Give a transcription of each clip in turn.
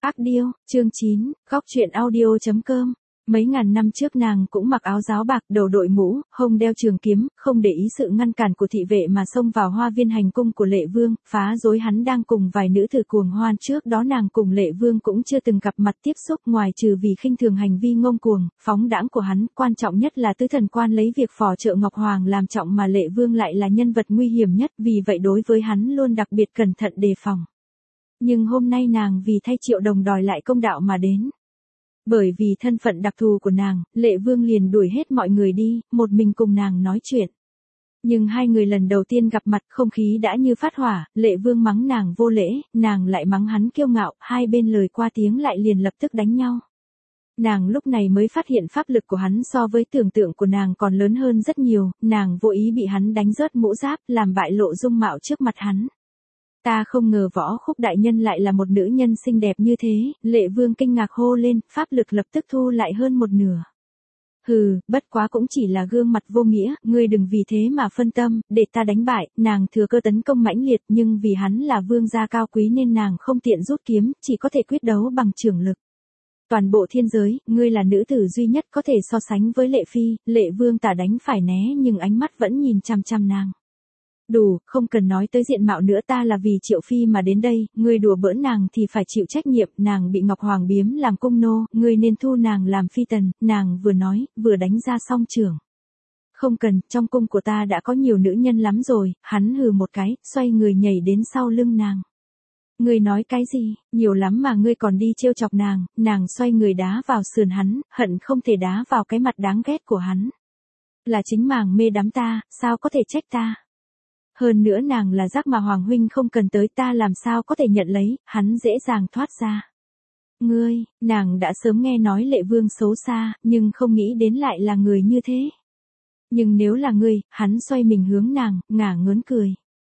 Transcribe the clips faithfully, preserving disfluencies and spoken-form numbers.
Ác điêu, chương chín, góc truyện audio chấm com. Mấy ngàn năm trước nàng cũng mặc áo giáo bạc, đầu đội mũ, hông đeo trường kiếm, không để ý sự ngăn cản của thị vệ mà xông vào hoa viên hành cung của Lệ Vương, phá rối hắn đang cùng vài nữ tử cuồng hoan. Trước đó nàng cùng Lệ Vương cũng chưa từng gặp mặt tiếp xúc, ngoài trừ vì khinh thường hành vi ngông cuồng, phóng đãng của hắn, quan trọng nhất là tứ thần quan lấy việc phò trợ Ngọc Hoàng làm trọng mà Lệ Vương lại là nhân vật nguy hiểm nhất, vì vậy đối với hắn luôn đặc biệt cẩn thận đề phòng. Nhưng hôm nay nàng vì thay Triệu Đồng đòi lại công đạo mà đến. Bởi vì thân phận đặc thù của nàng, Lệ Vương liền đuổi hết mọi người đi, một mình cùng nàng nói chuyện. Nhưng hai người lần đầu tiên gặp mặt, không khí đã như phát hỏa, Lệ Vương mắng nàng vô lễ, nàng lại mắng hắn kiêu ngạo, hai bên lời qua tiếng lại liền lập tức đánh nhau. Nàng lúc này mới phát hiện pháp lực của hắn so với tưởng tượng của nàng còn lớn hơn rất nhiều, nàng vô ý bị hắn đánh rớt mũ giáp, làm bại lộ dung mạo trước mặt hắn. Ta không ngờ Võ Khúc đại nhân lại là một nữ nhân xinh đẹp như thế, Lệ Vương kinh ngạc hô lên, pháp lực lập tức thu lại hơn một nửa. Hừ, bất quá cũng chỉ là gương mặt vô nghĩa, ngươi đừng vì thế mà phân tâm, để ta đánh bại. Nàng thừa cơ tấn công mãnh liệt, nhưng vì hắn là vương gia cao quý nên nàng không tiện rút kiếm, chỉ có thể quyết đấu bằng trưởng lực. Toàn bộ thiên giới, ngươi là nữ tử duy nhất có thể so sánh với Lệ Phi. Lệ Vương tả đánh phải né nhưng ánh mắt vẫn nhìn chăm chăm nàng. Đủ, không cần nói tới diện mạo nữa, ta là vì Triệu Phi mà đến đây, ngươi đùa bỡn nàng thì phải chịu trách nhiệm, nàng bị Ngọc Hoàng biếm làm cung nô, ngươi nên thu nàng làm phi tần. Nàng vừa nói, vừa đánh ra song chưởng. Không cần, trong cung của ta đã có nhiều nữ nhân lắm rồi. Hắn hừ một cái, xoay người nhảy đến sau lưng nàng. Ngươi nói cái gì, nhiều lắm mà ngươi còn đi trêu chọc nàng. Nàng xoay người đá vào sườn hắn, hận không thể đá vào cái mặt đáng ghét của hắn. Là chính màng mê đắm ta, sao có thể trách ta. Hơn nữa nàng là rác mà Hoàng huynh không cần tới, ta làm sao có thể nhận lấy. Hắn dễ dàng thoát ra. Ngươi, nàng đã sớm nghe nói Lệ Vương xấu xa, nhưng không nghĩ đến lại là người như thế. Nhưng nếu là ngươi, hắn xoay mình hướng nàng, ngả ngớn cười.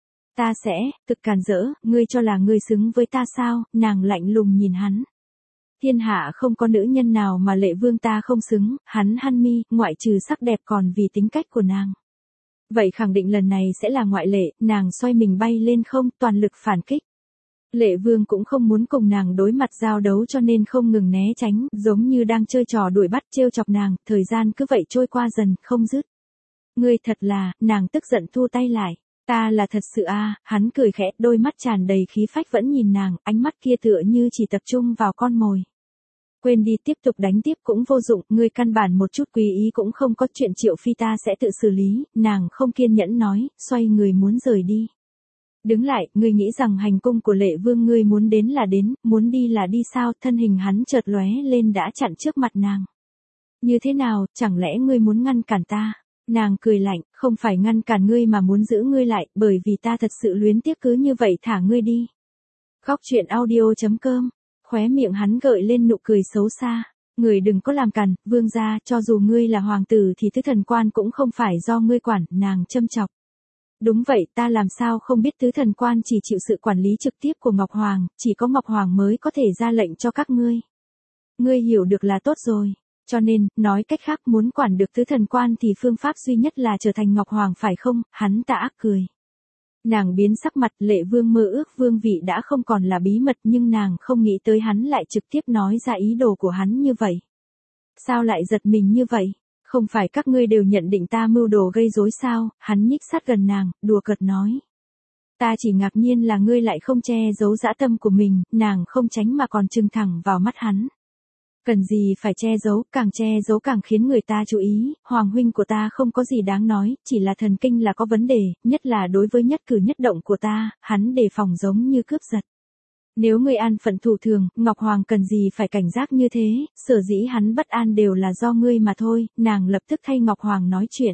Ta sẽ, cực càn rỡ, ngươi cho là ngươi xứng với ta sao? Nàng lạnh lùng nhìn hắn. Thiên hạ không có nữ nhân nào mà Lệ Vương ta không xứng. Hắn hăn mi, ngoại trừ sắc đẹp còn vì tính cách của nàng. Vậy khẳng định lần này sẽ là ngoại lệ. Nàng xoay mình bay lên không, toàn lực phản kích. Lệ Vương cũng không muốn cùng nàng đối mặt giao đấu cho nên không ngừng né tránh, giống như đang chơi trò đuổi bắt trêu chọc nàng. Thời gian cứ vậy trôi qua dần, không dứt. Ngươi thật là, nàng tức giận thu tay lại. Ta là thật sự a. À, hắn cười khẽ, đôi mắt tràn đầy khí phách vẫn nhìn nàng, ánh mắt kia tựa như chỉ tập trung vào con mồi. Quên đi, tiếp tục đánh tiếp cũng vô dụng, ngươi căn bản một chút quý ý cũng không có, chuyện Triệu Phi ta sẽ tự xử lý. Nàng không kiên nhẫn nói, xoay người muốn rời đi. Đứng lại, ngươi nghĩ rằng hành cung của Lệ Vương ngươi muốn đến là đến, muốn đi là đi sao? Thân hình hắn chợt lóe lên đã chặn trước mặt nàng. Như thế nào, chẳng lẽ ngươi muốn ngăn cản ta? Nàng cười lạnh, không phải ngăn cản ngươi mà muốn giữ ngươi lại, bởi vì ta thật sự luyến tiếc cứ như vậy thả ngươi đi. Góc truyện audio chấm com. Khóe miệng hắn gợi lên nụ cười xấu xa. Người đừng có làm càn, vương gia, cho dù ngươi là hoàng tử thì tứ thần quan cũng không phải do ngươi quản. Nàng châm chọc. Đúng vậy, ta làm sao không biết tứ thần quan chỉ chịu sự quản lý trực tiếp của Ngọc Hoàng, chỉ có Ngọc Hoàng mới có thể ra lệnh cho các ngươi. Ngươi hiểu được là tốt rồi. Cho nên, nói cách khác, muốn quản được tứ thần quan thì phương pháp duy nhất là trở thành Ngọc Hoàng phải không? Hắn tà ác cười. Nàng biến sắc mặt. Lệ Vương mơ ước vương vị đã không còn là bí mật, nhưng nàng không nghĩ tới hắn lại trực tiếp nói ra ý đồ của hắn như vậy. Sao lại giật mình như vậy? Không phải các ngươi đều nhận định ta mưu đồ gây rối sao? Hắn nhích sát gần nàng, đùa cợt nói. Ta chỉ ngạc nhiên là ngươi lại không che giấu dã tâm của mình. Nàng không tránh mà còn trừng thẳng vào mắt hắn. Cần gì phải che giấu, càng che giấu càng khiến người ta chú ý. Hoàng huynh của ta không có gì đáng nói, chỉ là thần kinh là có vấn đề, nhất là đối với nhất cử nhất động của ta. Hắn đề phòng giống như cướp giật. Nếu ngươi an phận thủ thường, Ngọc Hoàng cần gì phải cảnh giác như thế? Sở dĩ hắn bất an đều là do ngươi mà thôi. Nàng lập tức thay Ngọc Hoàng nói chuyện.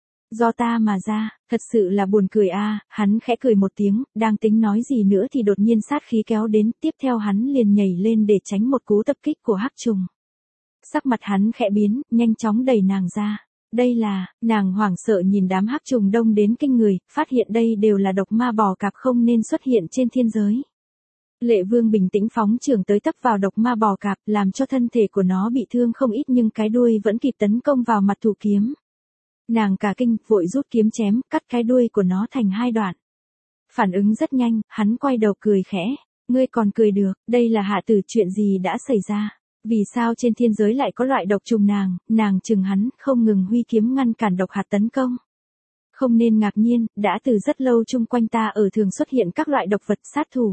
Do ta mà ra, thật sự là buồn cười a. À. Hắn khẽ cười một tiếng, đang tính nói gì nữa thì đột nhiên sát khí kéo đến, tiếp theo hắn liền nhảy lên để tránh một cú tập kích của hắc trùng. Sắc mặt hắn khẽ biến, nhanh chóng đẩy nàng ra. Đây là, nàng hoảng sợ nhìn đám hắc trùng đông đến kinh người, phát hiện đây đều là độc ma bò cạp không nên xuất hiện trên thiên giới. Lệ Vương bình tĩnh phóng chưởng tới tấp vào độc ma bò cạp, làm cho thân thể của nó bị thương không ít nhưng cái đuôi vẫn kịp tấn công vào mặt thủ kiếm. Nàng cả kinh, vội rút kiếm chém, cắt cái đuôi của nó thành hai đoạn. Phản ứng rất nhanh, hắn quay đầu cười khẽ. Ngươi còn cười được, đây là hạ tử, chuyện gì đã xảy ra? Vì sao trên thiên giới lại có loại độc trùng nàng, nàng chừng hắn, không ngừng huy kiếm ngăn cản độc hạt tấn công. Không nên ngạc nhiên, đã từ rất lâu chung quanh ta ở thường xuất hiện các loại độc vật sát thủ.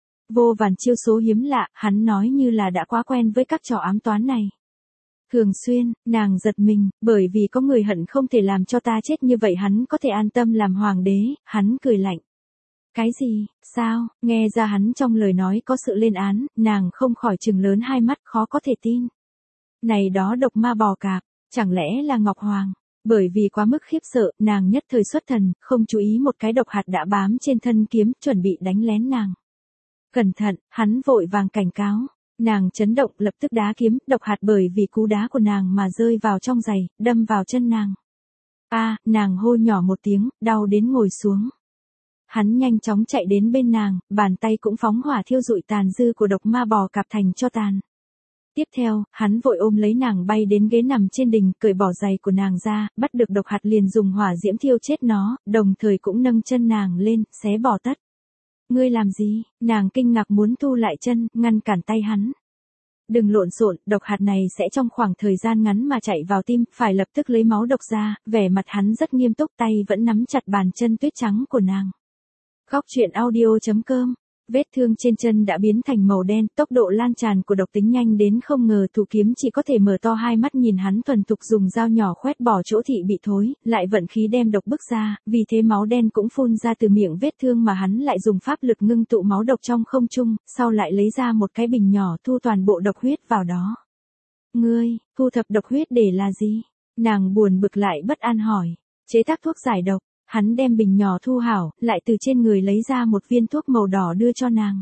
Vô vàn chiêu số hiếm lạ, hắn nói như là đã quá quen với các trò ám toán này. Thường xuyên, nàng giật mình, bởi vì có người hận không thể làm cho ta chết như vậy hắn có thể an tâm làm hoàng đế, hắn cười lạnh. Cái gì, sao, nghe ra hắn trong lời nói có sự lên án, nàng không khỏi trừng lớn hai mắt khó có thể tin. Này đó độc ma bò cạp, chẳng lẽ là Ngọc Hoàng? Bởi vì quá mức khiếp sợ, nàng nhất thời xuất thần, không chú ý một cái độc hạt đã bám trên thân kiếm, chuẩn bị đánh lén nàng. Cẩn thận, hắn vội vàng cảnh cáo. Nàng chấn động lập tức đá kiếm, độc hạt bởi vì cú đá của nàng mà rơi vào trong giày, đâm vào chân nàng. A, à, nàng hô nhỏ một tiếng, đau đến ngồi xuống. Hắn nhanh chóng chạy đến bên nàng, bàn tay cũng phóng hỏa thiêu rụi tàn dư của độc ma bò cạp thành cho tàn. Tiếp theo, hắn vội ôm lấy nàng bay đến ghế nằm trên đình, cởi bỏ giày của nàng ra, bắt được độc hạt liền dùng hỏa diễm thiêu chết nó, đồng thời cũng nâng chân nàng lên, xé bỏ tất. Ngươi làm gì? Nàng kinh ngạc muốn thu lại chân, ngăn cản tay hắn. Đừng lộn xộn, độc hạt này sẽ trong khoảng thời gian ngắn mà chạy vào tim, phải lập tức lấy máu độc ra, vẻ mặt hắn rất nghiêm túc, tay vẫn nắm chặt bàn chân tuyết trắng của nàng. Góc truyện audio chấm com. Vết thương trên chân đã biến thành màu đen, tốc độ lan tràn của độc tính nhanh đến không ngờ thủ kiếm chỉ có thể mở to hai mắt nhìn hắn thuần thục dùng dao nhỏ khoét bỏ chỗ thị bị thối, lại vận khí đem độc bức ra, vì thế máu đen cũng phun ra từ miệng vết thương mà hắn lại dùng pháp lực ngưng tụ máu độc trong không trung, sau lại lấy ra một cái bình nhỏ thu toàn bộ độc huyết vào đó. Ngươi, thu thập độc huyết để là gì? Nàng buồn bực lại bất an hỏi. Chế tác thuốc giải độc. Hắn đem bình nhỏ thu hảo, lại từ trên người lấy ra một viên thuốc màu đỏ đưa cho nàng.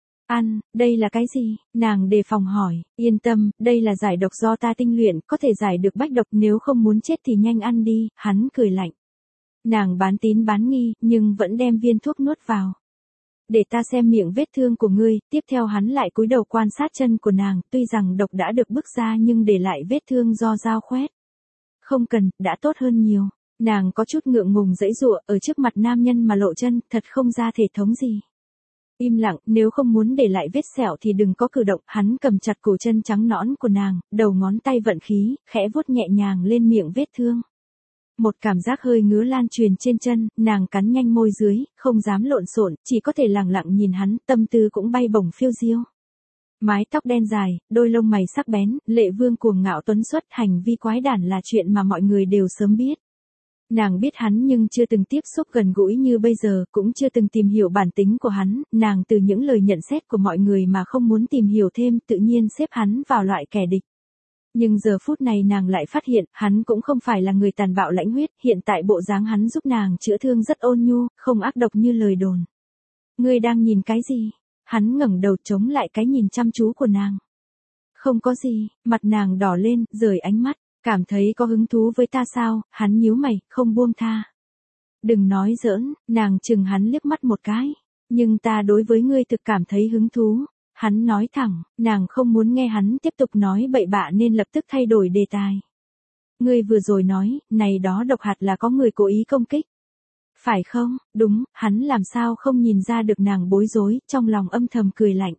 Ăn, đây là cái gì? Nàng đề phòng hỏi, yên tâm, đây là giải độc do ta tinh luyện, có thể giải được bách độc, nếu không muốn chết thì nhanh ăn đi, hắn cười lạnh. Nàng bán tín bán nghi, nhưng vẫn đem viên thuốc nuốt vào. Để ta xem miệng vết thương của ngươi, tiếp theo hắn lại cúi đầu quan sát chân của nàng, tuy rằng độc đã được bức ra nhưng để lại vết thương do dao khoét. Không cần, đã tốt hơn nhiều. Nàng có chút ngượng ngùng giãy giụa, ở trước mặt nam nhân mà lộ chân, thật không ra thể thống gì. Im lặng, nếu không muốn để lại vết sẹo thì đừng có cử động, hắn cầm chặt cổ chân trắng nõn của nàng, đầu ngón tay vận khí, khẽ vuốt nhẹ nhàng lên miệng vết thương. Một cảm giác hơi ngứa lan truyền trên chân, nàng cắn nhanh môi dưới, không dám lộn xộn, chỉ có thể lặng lặng nhìn hắn, tâm tư cũng bay bổng phiêu diêu. Mái tóc đen dài, đôi lông mày sắc bén, Lệ Vương cuồng ngạo tuấn xuất, hành vi quái đản là chuyện mà mọi người đều sớm biết. Nàng biết hắn nhưng chưa từng tiếp xúc gần gũi như bây giờ, cũng chưa từng tìm hiểu bản tính của hắn, nàng từ những lời nhận xét của mọi người mà không muốn tìm hiểu thêm, tự nhiên xếp hắn vào loại kẻ địch. Nhưng giờ phút này nàng lại phát hiện, hắn cũng không phải là người tàn bạo lãnh huyết, hiện tại bộ dáng hắn giúp nàng chữa thương rất ôn nhu, không ác độc như lời đồn. Ngươi đang nhìn cái gì? Hắn ngẩng đầu chống lại cái nhìn chăm chú của nàng. Không có gì, mặt nàng đỏ lên, rời ánh mắt. Cảm thấy có hứng thú với ta sao? Hắn nhíu mày, không buông tha. Đừng nói giỡn, nàng chừng hắn liếc mắt một cái. Nhưng ta đối với ngươi thực cảm thấy hứng thú. Hắn nói thẳng, nàng không muốn nghe hắn tiếp tục nói bậy bạ nên lập tức thay đổi đề tài. Ngươi vừa rồi nói, này đó độc hạt là có người cố ý công kích. Phải không? Đúng, hắn làm sao không nhìn ra được nàng bối rối, trong lòng âm thầm cười lạnh.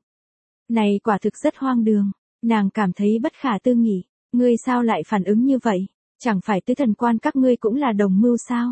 Này quả thực rất hoang đường. Nàng cảm thấy bất khả tư nghị. Ngươi sao lại phản ứng như vậy? Chẳng phải tứ thần quan các ngươi cũng là đồng mưu sao?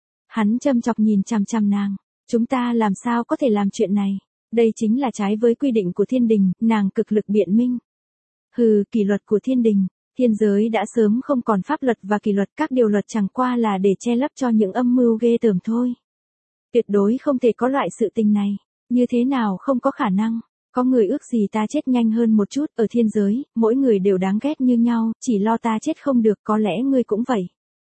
Hắn châm chọc nhìn chằm chằm nàng. Chúng ta làm sao có thể làm chuyện này? Đây chính là trái với quy định của thiên đình, nàng cực lực biện minh. Hừ, kỷ luật của thiên đình. Thiên giới đã sớm không còn pháp luật và kỷ luật, các điều luật chẳng qua là để che lấp cho những âm mưu ghê tởm thôi. Tuyệt đối không thể có loại sự tình này. Như thế nào không có khả năng? Có người ước gì ta chết nhanh hơn một chút, ở thiên giới, mỗi người đều đáng ghét như nhau, chỉ lo ta chết không được, có lẽ ngươi cũng vậy.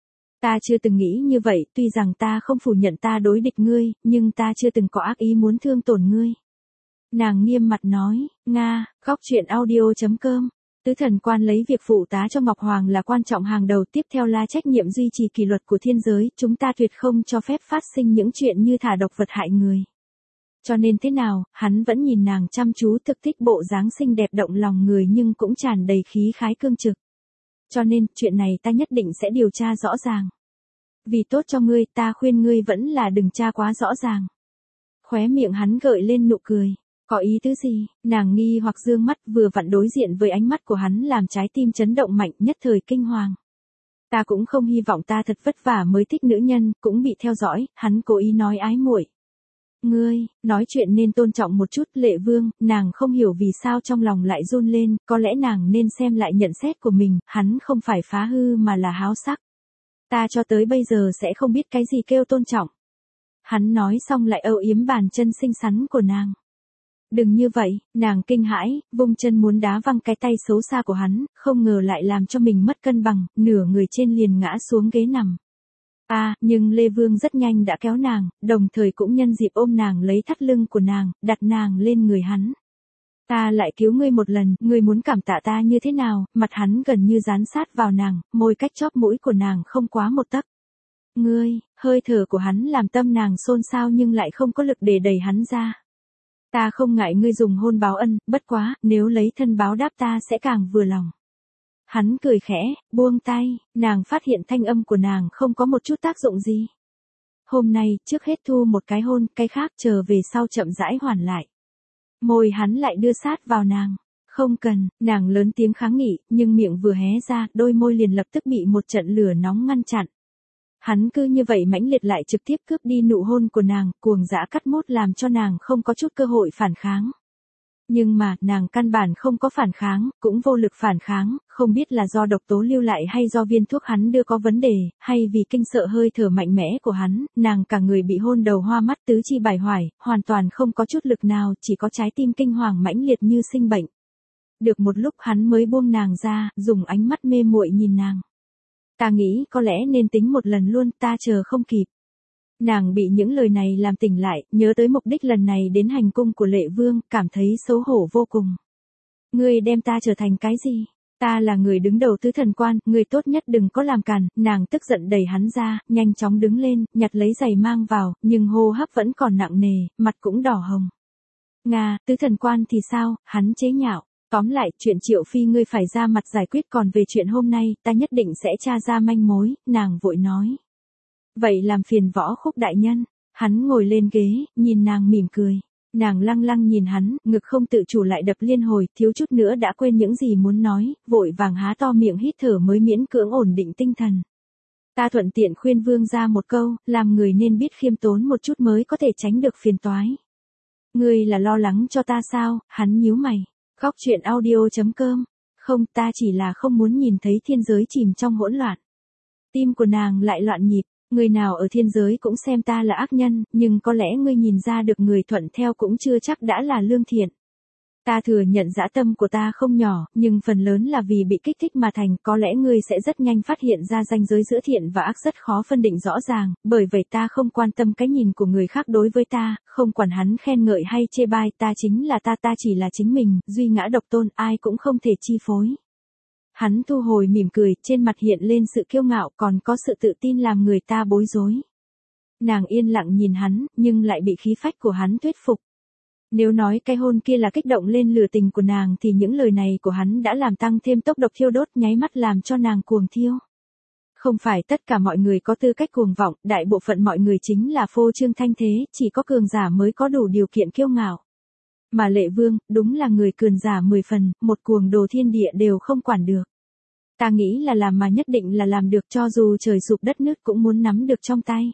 Ta chưa từng nghĩ như vậy, tuy rằng ta không phủ nhận ta đối địch ngươi, nhưng ta chưa từng có ác ý muốn thương tổn ngươi. Nàng nghiêm mặt nói, Nga, góc truyện audio chấm com. Tứ thần quan lấy việc phụ tá cho Ngọc Hoàng là quan trọng hàng đầu, tiếp theo là trách nhiệm duy trì kỷ luật của thiên giới, chúng ta tuyệt không cho phép phát sinh những chuyện như thả độc vật hại người. Cho nên thế nào, hắn vẫn nhìn nàng chăm chú, thực thích bộ dáng xinh đẹp động lòng người nhưng cũng tràn đầy khí khái cương trực. Cho nên, chuyện này ta nhất định sẽ điều tra rõ ràng. Vì tốt cho ngươi, ta khuyên ngươi vẫn là đừng tra quá rõ ràng. Khóe miệng hắn gợi lên nụ cười. Có ý tứ gì? Nàng nghi hoặc dương mắt, vừa vặn đối diện với ánh mắt của hắn làm trái tim chấn động mạnh, nhất thời kinh hoàng. Ta cũng không hy vọng ta thật vất vả mới thích nữ nhân, cũng bị theo dõi, hắn cố ý nói ái muội. Ngươi, nói chuyện nên tôn trọng một chút. Lệ Vương, nàng không hiểu vì sao trong lòng lại run lên, có lẽ nàng nên xem lại nhận xét của mình, hắn không phải phá hư mà là háo sắc. Ta cho tới bây giờ sẽ không biết cái gì kêu tôn trọng. Hắn nói xong lại âu yếm bàn chân xinh xắn của nàng. Đừng như vậy, nàng kinh hãi, vung chân muốn đá văng cái tay xấu xa của hắn, không ngờ lại làm cho mình mất cân bằng, nửa người trên liền ngã xuống ghế nằm. À, nhưng Lê Vương rất nhanh đã kéo nàng, đồng thời cũng nhân dịp ôm nàng lấy thắt lưng của nàng, đặt nàng lên người hắn. Ta lại cứu ngươi một lần, ngươi muốn cảm tạ ta như thế nào? Mặt hắn gần như dán sát vào nàng, môi cách chóp mũi của nàng không quá một tấc. Ngươi, hơi thở của hắn làm tâm nàng xôn xao nhưng lại không có lực để đẩy hắn ra. Ta không ngại ngươi dùng hôn báo ân, bất quá, nếu lấy thân báo đáp ta sẽ càng vừa lòng. Hắn cười khẽ, buông tay, nàng phát hiện thanh âm của nàng không có một chút tác dụng gì. Hôm nay, trước hết thu một cái hôn, cái khác chờ về sau chậm rãi hoàn lại. Môi hắn lại đưa sát vào nàng. Không cần, nàng lớn tiếng kháng nghị, nhưng miệng vừa hé ra, đôi môi liền lập tức bị một trận lửa nóng ngăn chặn. Hắn cứ như vậy mãnh liệt lại trực tiếp cướp đi nụ hôn của nàng, cuồng dã cắt mốt làm cho nàng không có chút cơ hội phản kháng. Nhưng mà, nàng căn bản không có phản kháng, cũng vô lực phản kháng, không biết là do độc tố lưu lại hay do viên thuốc hắn đưa có vấn đề, hay vì kinh sợ hơi thở mạnh mẽ của hắn, nàng cả người bị hôn đầu hoa mắt tứ chi bài hoài, hoàn toàn không có chút lực nào, chỉ có trái tim kinh hoàng mãnh liệt như sinh bệnh. Được một lúc hắn mới buông nàng ra, dùng ánh mắt mê muội nhìn nàng. Ta nghĩ có lẽ nên tính một lần luôn, ta chờ không kịp. Nàng bị những lời này làm tỉnh lại, nhớ tới mục đích lần này đến hành cung của Lệ Vương, cảm thấy xấu hổ vô cùng. Ngươi đem ta trở thành cái gì? Ta là người đứng đầu tứ thần quan, ngươi tốt nhất đừng có làm càn. Nàng tức giận đẩy hắn ra, nhanh chóng đứng lên, nhặt lấy giày mang vào, nhưng hô hấp vẫn còn nặng nề, mặt cũng đỏ hồng. Nga, tứ thần quan thì sao? Hắn chế nhạo. Tóm lại, chuyện Triệu Phi ngươi phải ra mặt giải quyết, còn về chuyện hôm nay, ta nhất định sẽ tra ra manh mối, nàng vội nói. Vậy làm phiền Võ Khúc đại nhân. Hắn ngồi lên ghế, nhìn nàng mỉm cười. Nàng lăng lăng nhìn hắn, ngực không tự chủ lại đập liên hồi, thiếu chút nữa đã quên những gì muốn nói, vội vàng há to miệng hít thở mới miễn cưỡng ổn định tinh thần. Ta thuận tiện khuyên Vương ra một câu, làm người nên biết khiêm tốn một chút mới có thể tránh được phiền toái. Ngươi là lo lắng cho ta sao? Hắn nhíu mày. Góc truyện audio chấm com. Không, ta chỉ là không muốn nhìn thấy thiên giới chìm trong hỗn loạn. Tim của nàng lại loạn nhịp. Người nào ở thiên giới cũng xem ta là ác nhân, nhưng có lẽ ngươi nhìn ra được người thuận theo cũng chưa chắc đã là lương thiện. Ta thừa nhận dã tâm của ta không nhỏ, nhưng phần lớn là vì bị kích thích mà thành, có lẽ ngươi sẽ rất nhanh phát hiện ra ranh giới giữa thiện và ác rất khó phân định rõ ràng, bởi vậy ta không quan tâm cái nhìn của người khác đối với ta, không quản hắn khen ngợi hay chê bai, ta chính là ta, ta chỉ là chính mình, duy ngã độc tôn, ai cũng không thể chi phối. Hắn thu hồi mỉm cười, trên mặt hiện lên sự kiêu ngạo, còn có sự tự tin làm người ta bối rối. Nàng yên lặng nhìn hắn, nhưng lại bị khí phách của hắn thuyết phục. Nếu nói cái hôn kia là kích động lên lửa tình của nàng thì những lời này của hắn đã làm tăng thêm tốc độ thiêu đốt, nháy mắt làm cho nàng cuồng thiêu. Không phải tất cả mọi người có tư cách cuồng vọng, đại bộ phận mọi người chính là phô trương thanh thế, chỉ có cường giả mới có đủ điều kiện kiêu ngạo. Mà Lệ Vương, đúng là người cường giả mười phần, một cuồng đồ thiên địa đều không quản được. Ta nghĩ là làm mà nhất định là làm được, cho dù trời sụp đất nứt cũng muốn nắm được trong tay.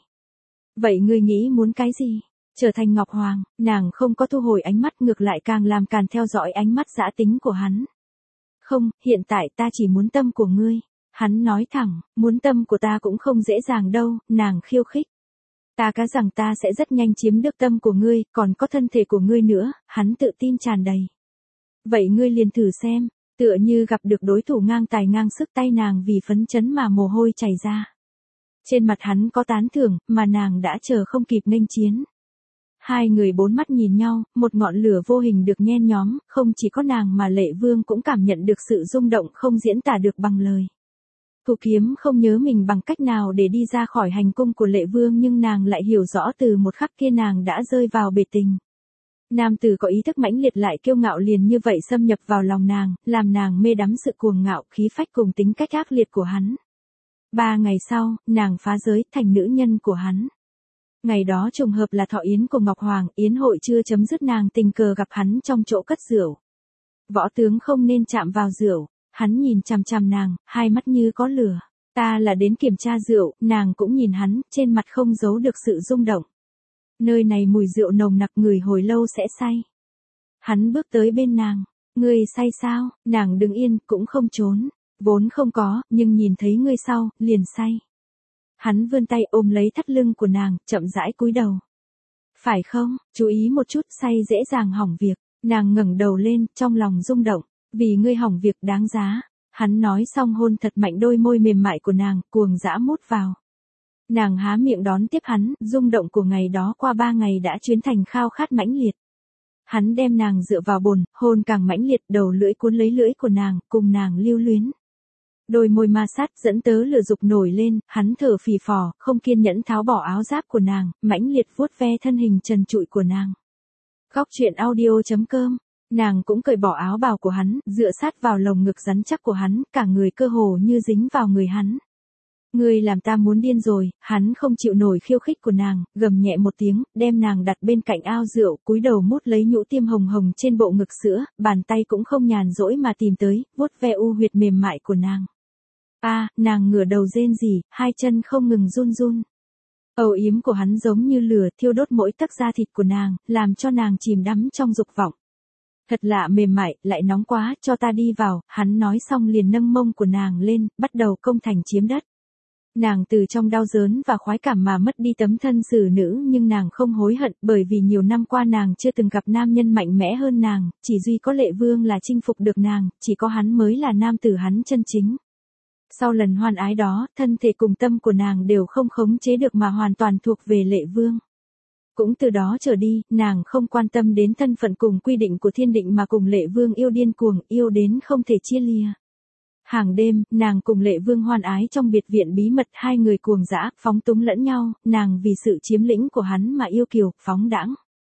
Vậy ngươi nghĩ muốn cái gì? Trở thành Ngọc Hoàng, nàng không có thu hồi ánh mắt, ngược lại càng làm càng theo dõi ánh mắt dã tính của hắn. Không, hiện tại ta chỉ muốn tâm của ngươi. Hắn nói thẳng, muốn tâm của ta cũng không dễ dàng đâu, nàng khiêu khích. Ta cá rằng ta sẽ rất nhanh chiếm được tâm của ngươi, còn có thân thể của ngươi nữa, hắn tự tin tràn đầy. Vậy ngươi liền thử xem, tựa như gặp được đối thủ ngang tài ngang sức, tay nàng vì phấn chấn mà mồ hôi chảy ra. Trên mặt hắn có tán thưởng, mà nàng đã chờ không kịp nghênh chiến. Hai người bốn mắt nhìn nhau, một ngọn lửa vô hình được nhen nhóm, không chỉ có nàng mà Lệ Vương cũng cảm nhận được sự rung động không diễn tả được bằng lời. Thủ kiếm không nhớ mình bằng cách nào để đi ra khỏi hành cung của Lệ Vương, nhưng nàng lại hiểu rõ từ một khắc kia nàng đã rơi vào bể tình. Nam tử có ý thức mãnh liệt lại kiêu ngạo liền như vậy xâm nhập vào lòng nàng, làm nàng mê đắm sự cuồng ngạo, khí phách cùng tính cách ác liệt của hắn. Ba ngày sau, nàng phá giới thành nữ nhân của hắn. Ngày đó trùng hợp là thọ yến của Ngọc Hoàng, yến hội chưa chấm dứt nàng tình cờ gặp hắn trong chỗ cất rượu. Võ tướng không nên chạm vào rượu, hắn nhìn chằm chằm nàng, hai mắt như có lửa. Ta là đến kiểm tra rượu, nàng cũng nhìn hắn, trên mặt không giấu được sự rung động. Nơi này mùi rượu nồng nặc, người hồi lâu sẽ say. Hắn bước tới bên nàng, ngươi say sao? Nàng đứng yên, cũng không trốn, vốn không có, nhưng nhìn thấy ngươi sau, liền say. Hắn vươn tay ôm lấy thắt lưng của nàng, chậm rãi cúi đầu. Phải không, chú ý một chút, say dễ dàng hỏng việc. Nàng ngẩng đầu lên, trong lòng rung động, vì ngươi hỏng việc đáng giá. Hắn nói xong hôn thật mạnh đôi môi mềm mại của nàng, cuồng dã mút vào. Nàng há miệng đón tiếp hắn, rung động của ngày đó qua ba ngày đã chuyển thành khao khát mãnh liệt. Hắn đem nàng dựa vào bồn, hôn càng mãnh liệt, đầu lưỡi cuốn lấy lưỡi của nàng, cùng nàng lưu luyến. Đôi môi ma sát dẫn tớ lửa dục nổi lên, hắn thở phì phò, không kiên nhẫn tháo bỏ áo giáp của nàng, mãnh liệt vuốt ve thân hình trần trụi của nàng. Góc truyện audio chấm com, nàng cũng cởi bỏ áo bào của hắn, dựa sát vào lồng ngực rắn chắc của hắn, cả người cơ hồ như dính vào người hắn. Ngươi làm ta muốn điên rồi, hắn không chịu nổi khiêu khích của nàng, gầm nhẹ một tiếng, đem nàng đặt bên cạnh ao rượu, cúi đầu mút lấy nhũ tiêm hồng hồng trên bộ ngực sữa, bàn tay cũng không nhàn rỗi mà tìm tới, vuốt ve u huyệt mềm mại của nàng. A, à, nàng ngửa đầu rên rỉ, hai chân không ngừng run run. Âu yếm của hắn giống như lửa thiêu đốt mỗi tấc da thịt của nàng, làm cho nàng chìm đắm trong dục vọng. Thật lạ mềm mại, lại nóng quá, cho ta đi vào, hắn nói xong liền nâng mông của nàng lên, bắt đầu công thành chiếm đất. Nàng từ trong đau đớn và khoái cảm mà mất đi tấm thân xử nữ, nhưng nàng không hối hận, bởi vì nhiều năm qua nàng chưa từng gặp nam nhân mạnh mẽ hơn nàng, chỉ duy có Lệ Vương là chinh phục được nàng, chỉ có hắn mới là nam tử hắn chân chính. Sau lần hoan ái đó, thân thể cùng tâm của nàng đều không khống chế được mà hoàn toàn thuộc về Lệ Vương. Cũng từ đó trở đi, nàng không quan tâm đến thân phận cùng quy định của thiên định mà cùng Lệ Vương yêu điên cuồng, yêu đến không thể chia lìa. Hàng đêm, nàng cùng Lệ Vương hoan ái trong biệt viện bí mật, hai người cuồng dã, phóng túng lẫn nhau, nàng vì sự chiếm lĩnh của hắn mà yêu kiều, phóng đãng.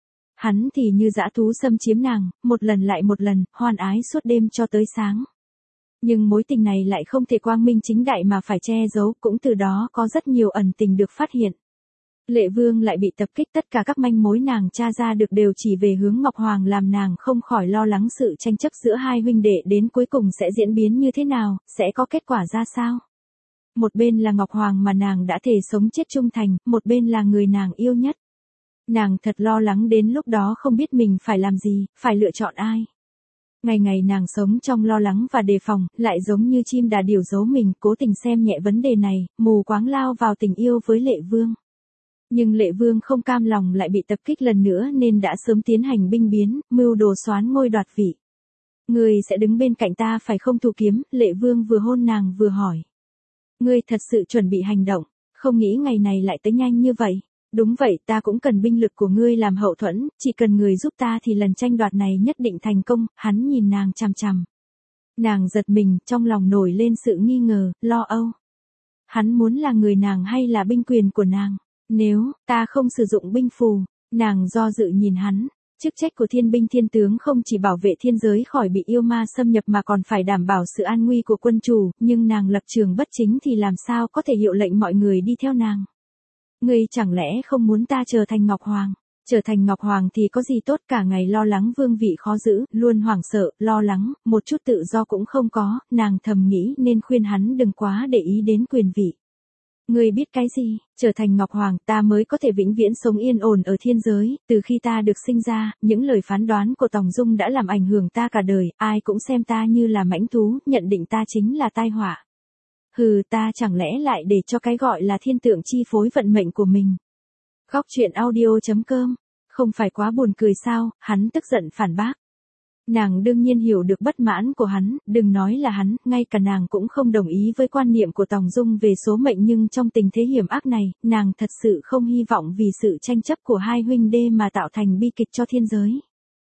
Hắn thì như dã thú xâm chiếm nàng, một lần lại một lần, hoan ái suốt đêm cho tới sáng. Nhưng mối tình này lại không thể quang minh chính đại mà phải che giấu, cũng từ đó có rất nhiều ẩn tình được phát hiện. Lệ Vương lại bị tập kích, tất cả các manh mối nàng tra ra được đều chỉ về hướng Ngọc Hoàng, làm nàng không khỏi lo lắng sự tranh chấp giữa hai huynh đệ đến cuối cùng sẽ diễn biến như thế nào, sẽ có kết quả ra sao. Một bên là Ngọc Hoàng mà nàng đã thề sống chết trung thành, một bên là người nàng yêu nhất. Nàng thật lo lắng đến lúc đó không biết mình phải làm gì, phải lựa chọn ai. Ngày ngày nàng sống trong lo lắng và đề phòng, lại giống như chim đà điểu giấu mình, cố tình xem nhẹ vấn đề này, mù quáng lao vào tình yêu với Lệ Vương. Nhưng Lệ Vương không cam lòng lại bị tập kích lần nữa nên đã sớm tiến hành binh biến, mưu đồ soán ngôi đoạt vị. Ngươi sẽ đứng bên cạnh ta phải không Thủ Kiếm? Lệ Vương vừa hôn nàng vừa hỏi. Ngươi thật sự chuẩn bị hành động, không nghĩ ngày này lại tới nhanh như vậy. Đúng vậy, ta cũng cần binh lực của ngươi làm hậu thuẫn, chỉ cần người giúp ta thì lần tranh đoạt này nhất định thành công. Hắn nhìn nàng chằm chằm. Nàng giật mình, trong lòng nổi lên sự nghi ngờ, lo âu. Hắn muốn là người nàng hay là binh quyền của nàng? Nếu ta không sử dụng binh phù, nàng do dự nhìn hắn. Chức trách của thiên binh thiên tướng không chỉ bảo vệ thiên giới khỏi bị yêu ma xâm nhập mà còn phải đảm bảo sự an nguy của quân chủ, nhưng nàng lập trường bất chính thì làm sao có thể hiệu lệnh mọi người đi theo nàng. Ngươi chẳng lẽ không muốn ta trở thành Ngọc Hoàng? Trở thành Ngọc Hoàng thì có gì tốt, cả ngày lo lắng vương vị khó giữ, luôn hoảng sợ, lo lắng, một chút tự do cũng không có, nàng thầm nghĩ nên khuyên hắn đừng quá để ý đến quyền vị. Ngươi biết cái gì, trở thành Ngọc Hoàng ta mới có thể vĩnh viễn sống yên ổn ở thiên giới, từ khi ta được sinh ra, những lời phán đoán của Tòng Dung đã làm ảnh hưởng ta cả đời, ai cũng xem ta như là mãnh thú, nhận định ta chính là tai họa. Hừ, ta chẳng lẽ lại để cho cái gọi là thiên tượng chi phối vận mệnh của mình. Góc truyện audio chấm com, không phải quá buồn cười sao? Hắn tức giận phản bác. Nàng đương nhiên hiểu được bất mãn của hắn, đừng nói là hắn, ngay cả nàng cũng không đồng ý với quan niệm của Tòng Dung về số mệnh, nhưng trong tình thế hiểm ác này, nàng thật sự không hy vọng vì sự tranh chấp của hai huynh đê mà tạo thành bi kịch cho thiên giới.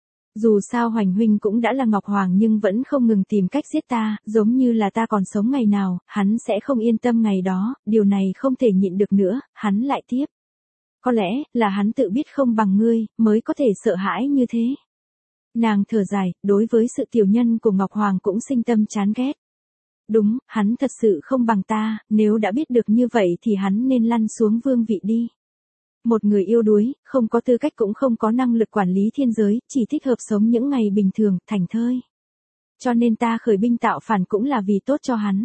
Dù sao Hoành huynh cũng đã là Ngọc Hoàng nhưng vẫn không ngừng tìm cách giết ta, giống như là ta còn sống ngày nào, hắn sẽ không yên tâm ngày đó, điều này không thể nhịn được nữa, hắn lại tiếp. Có lẽ là hắn tự biết không bằng ngươi, mới có thể sợ hãi như thế. Nàng thở dài, đối với sự tiểu nhân của Ngọc Hoàng cũng sinh tâm chán ghét. Đúng, hắn thật sự không bằng ta, nếu đã biết được như vậy thì hắn nên lăn xuống vương vị đi. Một người yêu đuối, không có tư cách cũng không có năng lực quản lý thiên giới, chỉ thích hợp sống những ngày bình thường, thảnh thơi. Cho nên ta khởi binh tạo phản cũng là vì tốt cho hắn.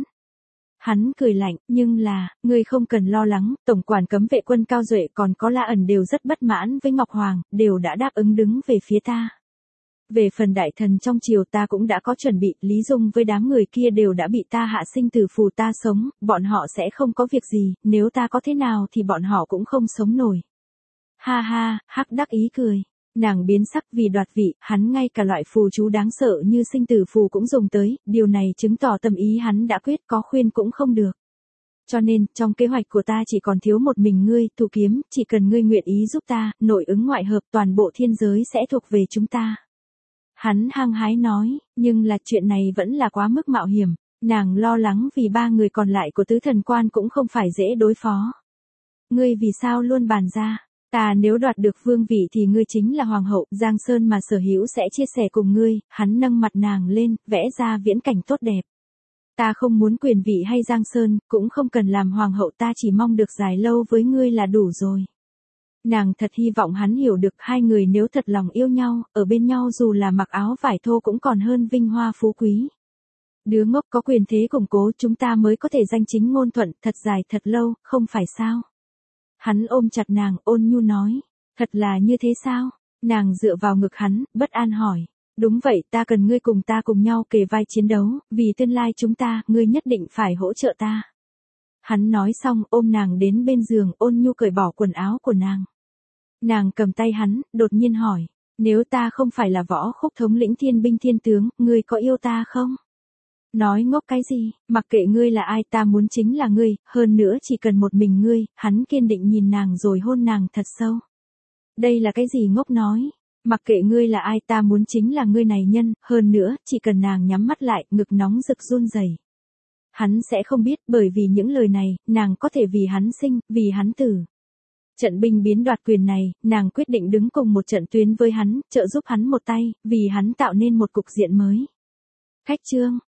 Hắn cười lạnh, nhưng là, ngươi không cần lo lắng, tổng quản cấm vệ quân Cao Duệ còn có La ẩn đều rất bất mãn với Ngọc Hoàng, đều đã đáp ứng đứng về phía ta. Về phần đại thần trong triều ta cũng đã có chuẩn bị, Lý Dung với đám người kia đều đã bị ta hạ sinh tử phù ta sống, bọn họ sẽ không có việc gì, nếu ta có thế nào thì bọn họ cũng không sống nổi. Ha ha, Hắc đắc ý cười. Nàng biến sắc vì đoạt vị, hắn ngay cả loại phù chú đáng sợ như sinh tử phù cũng dùng tới, điều này chứng tỏ tâm ý hắn đã quyết, có khuyên cũng không được. Cho nên, trong kế hoạch của ta chỉ còn thiếu một mình ngươi, Thủ Kiếm, chỉ cần ngươi nguyện ý giúp ta, nội ứng ngoại hợp toàn bộ thiên giới sẽ thuộc về chúng ta. Hắn hăng hái nói, nhưng là chuyện này vẫn là quá mức mạo hiểm, nàng lo lắng vì ba người còn lại của tứ thần quan cũng không phải dễ đối phó. Ngươi vì sao luôn bàn ra? Ta nếu đoạt được vương vị thì ngươi chính là hoàng hậu, Giang Sơn mà sở hữu sẽ chia sẻ cùng ngươi, hắn nâng mặt nàng lên, vẽ ra viễn cảnh tốt đẹp. Ta không muốn quyền vị hay Giang Sơn, cũng không cần làm hoàng hậu, ta chỉ mong được dài lâu với ngươi là đủ rồi. Nàng thật hy vọng hắn hiểu được hai người nếu thật lòng yêu nhau, ở bên nhau dù là mặc áo vải thô cũng còn hơn vinh hoa phú quý. Đứa ngốc có quyền thế củng cố chúng ta mới có thể danh chính ngôn thuận, thật dài thật lâu, không phải sao? Hắn ôm chặt nàng, ôn nhu nói, thật là như thế sao? Nàng dựa vào ngực hắn, bất an hỏi, đúng vậy, ta cần ngươi cùng ta cùng nhau kề vai chiến đấu, vì tương lai chúng ta, ngươi nhất định phải hỗ trợ ta. Hắn nói xong, ôm nàng đến bên giường, ôn nhu cởi bỏ quần áo của nàng. Nàng cầm tay hắn, đột nhiên hỏi, nếu ta không phải là Võ Khúc thống lĩnh thiên binh thiên tướng, ngươi có yêu ta không? Nói ngốc cái gì, mặc kệ ngươi là ai ta muốn chính là ngươi, hơn nữa chỉ cần một mình ngươi, hắn kiên định nhìn nàng rồi hôn nàng thật sâu. Đây là cái gì ngốc nói, mặc kệ ngươi là ai ta muốn chính là ngươi này nhân, hơn nữa, chỉ cần nàng nhắm mắt lại, ngực nóng rực run rẩy. Hắn sẽ không biết, bởi vì những lời này, nàng có thể vì hắn sinh, vì hắn tử. Trận binh biến đoạt quyền này, nàng quyết định đứng cùng một trận tuyến với hắn, trợ giúp hắn một tay, vì hắn tạo nên một cục diện mới. Khách chương